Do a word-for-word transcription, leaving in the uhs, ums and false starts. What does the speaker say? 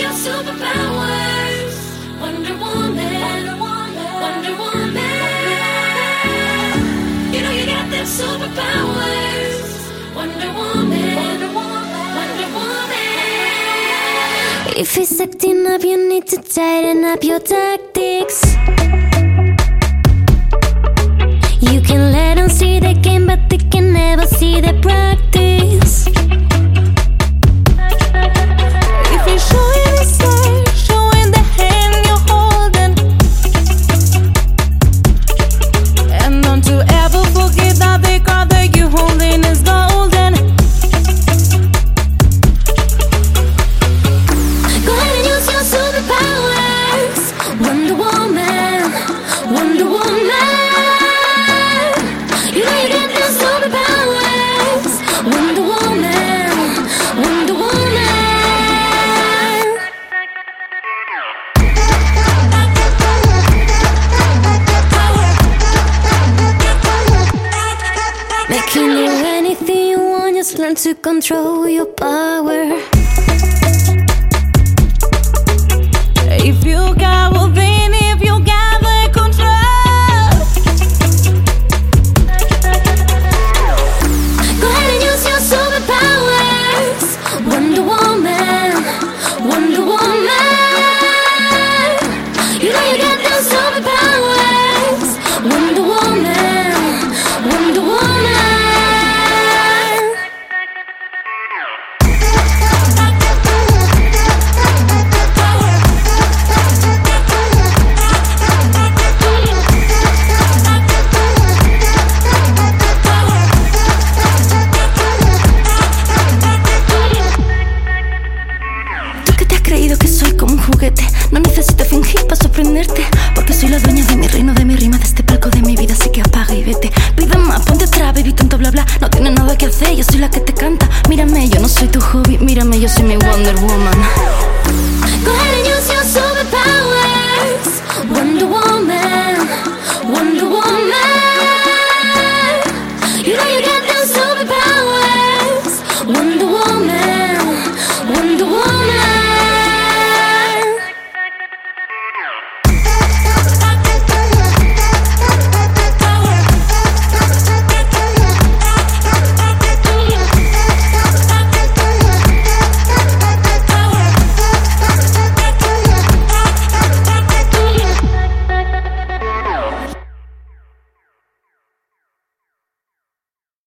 your superpowers. Wonder Woman, Wonder Woman. You know you got them superpowers. Wonder Woman, Wonder Woman. If he's acting up, you need to tighten up your tactics. You can let them see the game, but they can never see the practice. If you show you the style, showing the hand you're holding, and don't you ever forget that the card that you're holding is golden. Go ahead and use your superpowers. Wonder Woman, Wonder Woman. You know you got those superpowers. Wonder Woman, Wonder Woman. Making you anything you want, just learn to control your power. If you got within, if you got the control, go ahead and use your superpowers. Wonder Woman, Wonder Woman. You know you got those superpowers. Wonder Woman, Wonder Woman. Tú que te has creído que soy como un juguete, no necesito fingir para sorprenderte, porque soy la dueña de mi reino, de mi rima, de este palco de mi vida, así que apaga y vete. Pide más, ponte atrás, baby, tonto bla bla, no tienes nada que hacer, yo soy la que te canta. Mírame, yo no soy tu hobby, mírame, yo soy mi Wonder Woman. Go ahead and use your superpowers. Wonder Woman, Wonder Woman. You know you got those superpowers. Wonder Woman.